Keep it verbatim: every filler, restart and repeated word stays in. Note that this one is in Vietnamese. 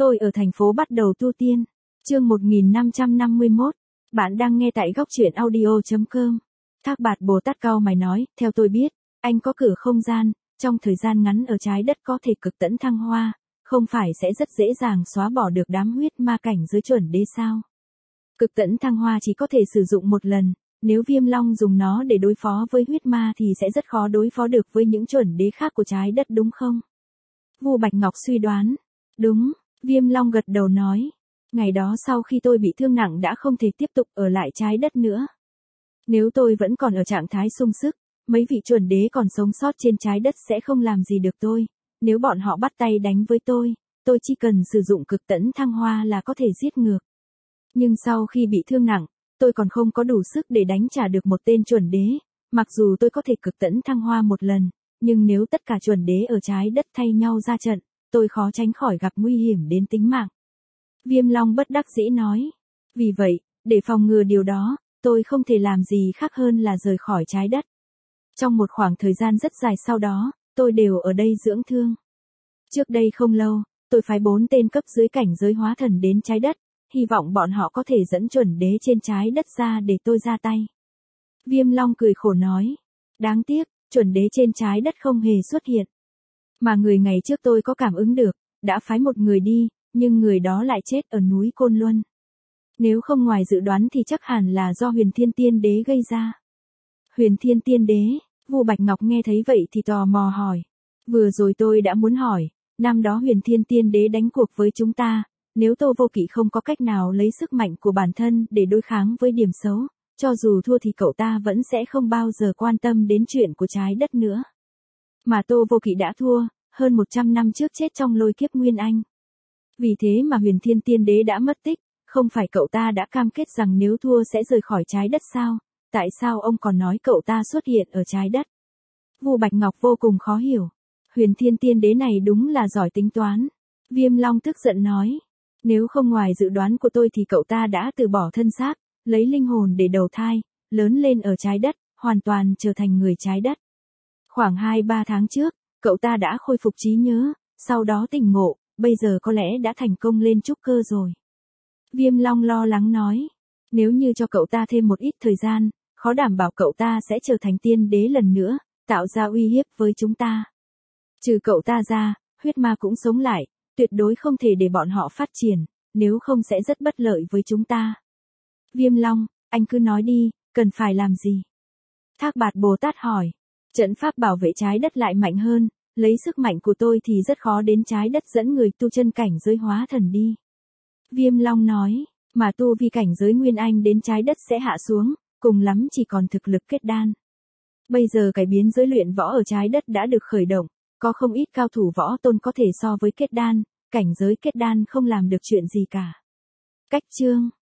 Tôi ở thành phố bắt đầu tu tiên. Chương một nghìn năm trăm năm mươi mốt. Bạn đang nghe tại góc truyện audio chấm com. Thác Bạt Bồ Tát cau mày nói, theo tôi biết, anh có cửa không gian, trong thời gian ngắn ở trái đất có thể cực tẫn thăng hoa, không phải sẽ rất dễ dàng xóa bỏ được đám huyết ma cảnh giới chuẩn đế sao? Cực tẫn thăng hoa chỉ có thể sử dụng một lần, nếu Viêm Long dùng nó để đối phó với huyết ma thì sẽ rất khó đối phó được với những chuẩn đế khác của trái đất đúng không? Vu Bạch Ngọc suy đoán. Đúng, Viêm Long gật đầu nói. Ngày đó sau khi tôi bị thương nặng đã không thể tiếp tục ở lại trái đất nữa. Nếu tôi vẫn còn ở trạng thái sung sức, mấy vị chuẩn đế còn sống sót trên trái đất sẽ không làm gì được tôi. Nếu bọn họ bắt tay đánh với tôi, tôi chỉ cần sử dụng cực tẫn thăng hoa là có thể giết ngược. Nhưng sau khi bị thương nặng, tôi còn không có đủ sức để đánh trả được một tên chuẩn đế. Mặc dù tôi có thể cực tẫn thăng hoa một lần, nhưng nếu tất cả chuẩn đế ở trái đất thay nhau ra trận, tôi khó tránh khỏi gặp nguy hiểm đến tính mạng. Viêm Long bất đắc dĩ nói. Vì vậy, để phòng ngừa điều đó, tôi không thể làm gì khác hơn là rời khỏi trái đất. Trong một khoảng thời gian rất dài sau đó, tôi đều ở đây dưỡng thương. Trước đây không lâu, tôi phái bốn tên cấp dưới cảnh giới hóa thần đến trái đất, hy vọng bọn họ có thể dẫn chuẩn đế trên trái đất ra để tôi ra tay. Viêm Long cười khổ nói. Đáng tiếc, chuẩn đế trên trái đất không hề xuất hiện. Mà người ngày trước tôi có cảm ứng được, đã phái một người đi, nhưng người đó lại chết ở núi Côn Luân. Nếu không ngoài dự đoán thì chắc hẳn là do Huyền Thiên Tiên Đế gây ra. Huyền Thiên Tiên Đế, Vu Bạch Ngọc nghe thấy vậy thì tò mò hỏi. Vừa rồi tôi đã muốn hỏi, năm đó Huyền Thiên Tiên Đế đánh cuộc với chúng ta, nếu Tô Vô Kỵ không có cách nào lấy sức mạnh của bản thân để đối kháng với điểm xấu, cho dù thua thì cậu ta vẫn sẽ không bao giờ quan tâm đến chuyện của trái đất nữa. Mà Tô Vô Kỵ đã thua, hơn một trăm năm trước chết trong lôi kiếp Nguyên Anh. Vì thế mà Huyền Thiên Tiên Đế đã mất tích, không phải cậu ta đã cam kết rằng nếu thua sẽ rời khỏi trái đất sao? Tại sao ông còn nói cậu ta xuất hiện ở trái đất? Vu Bạch Ngọc vô cùng khó hiểu. Huyền Thiên Tiên Đế này đúng là giỏi tính toán. Viêm Long tức giận nói. Nếu không ngoài dự đoán của tôi thì cậu ta đã từ bỏ thân xác, lấy linh hồn để đầu thai, lớn lên ở trái đất, hoàn toàn trở thành người trái đất. Khoảng hai ba tháng trước, cậu ta đã khôi phục trí nhớ, sau đó tỉnh ngộ, bây giờ có lẽ đã thành công lên trúc cơ rồi. Viêm Long lo lắng nói. Nếu như cho cậu ta thêm một ít thời gian, khó đảm bảo cậu ta sẽ trở thành tiên đế lần nữa, tạo ra uy hiếp với chúng ta. Trừ cậu ta ra, huyết ma cũng sống lại, tuyệt đối không thể để bọn họ phát triển, nếu không sẽ rất bất lợi với chúng ta. Viêm Long, anh cứ nói đi, cần phải làm gì? Thác Bạt Bồ Tát hỏi. Trận pháp bảo vệ trái đất lại mạnh hơn, lấy sức mạnh của tôi thì rất khó đến trái đất dẫn người tu chân cảnh giới hóa thần đi. Viêm Long nói, mà tu vi cảnh giới Nguyên Anh đến trái đất sẽ hạ xuống, cùng lắm chỉ còn thực lực kết đan. Bây giờ cải biến giới luyện võ ở trái đất đã được khởi động, có không ít cao thủ võ tôn có thể so với kết đan, cảnh giới kết đan không làm được chuyện gì cả. Cách chương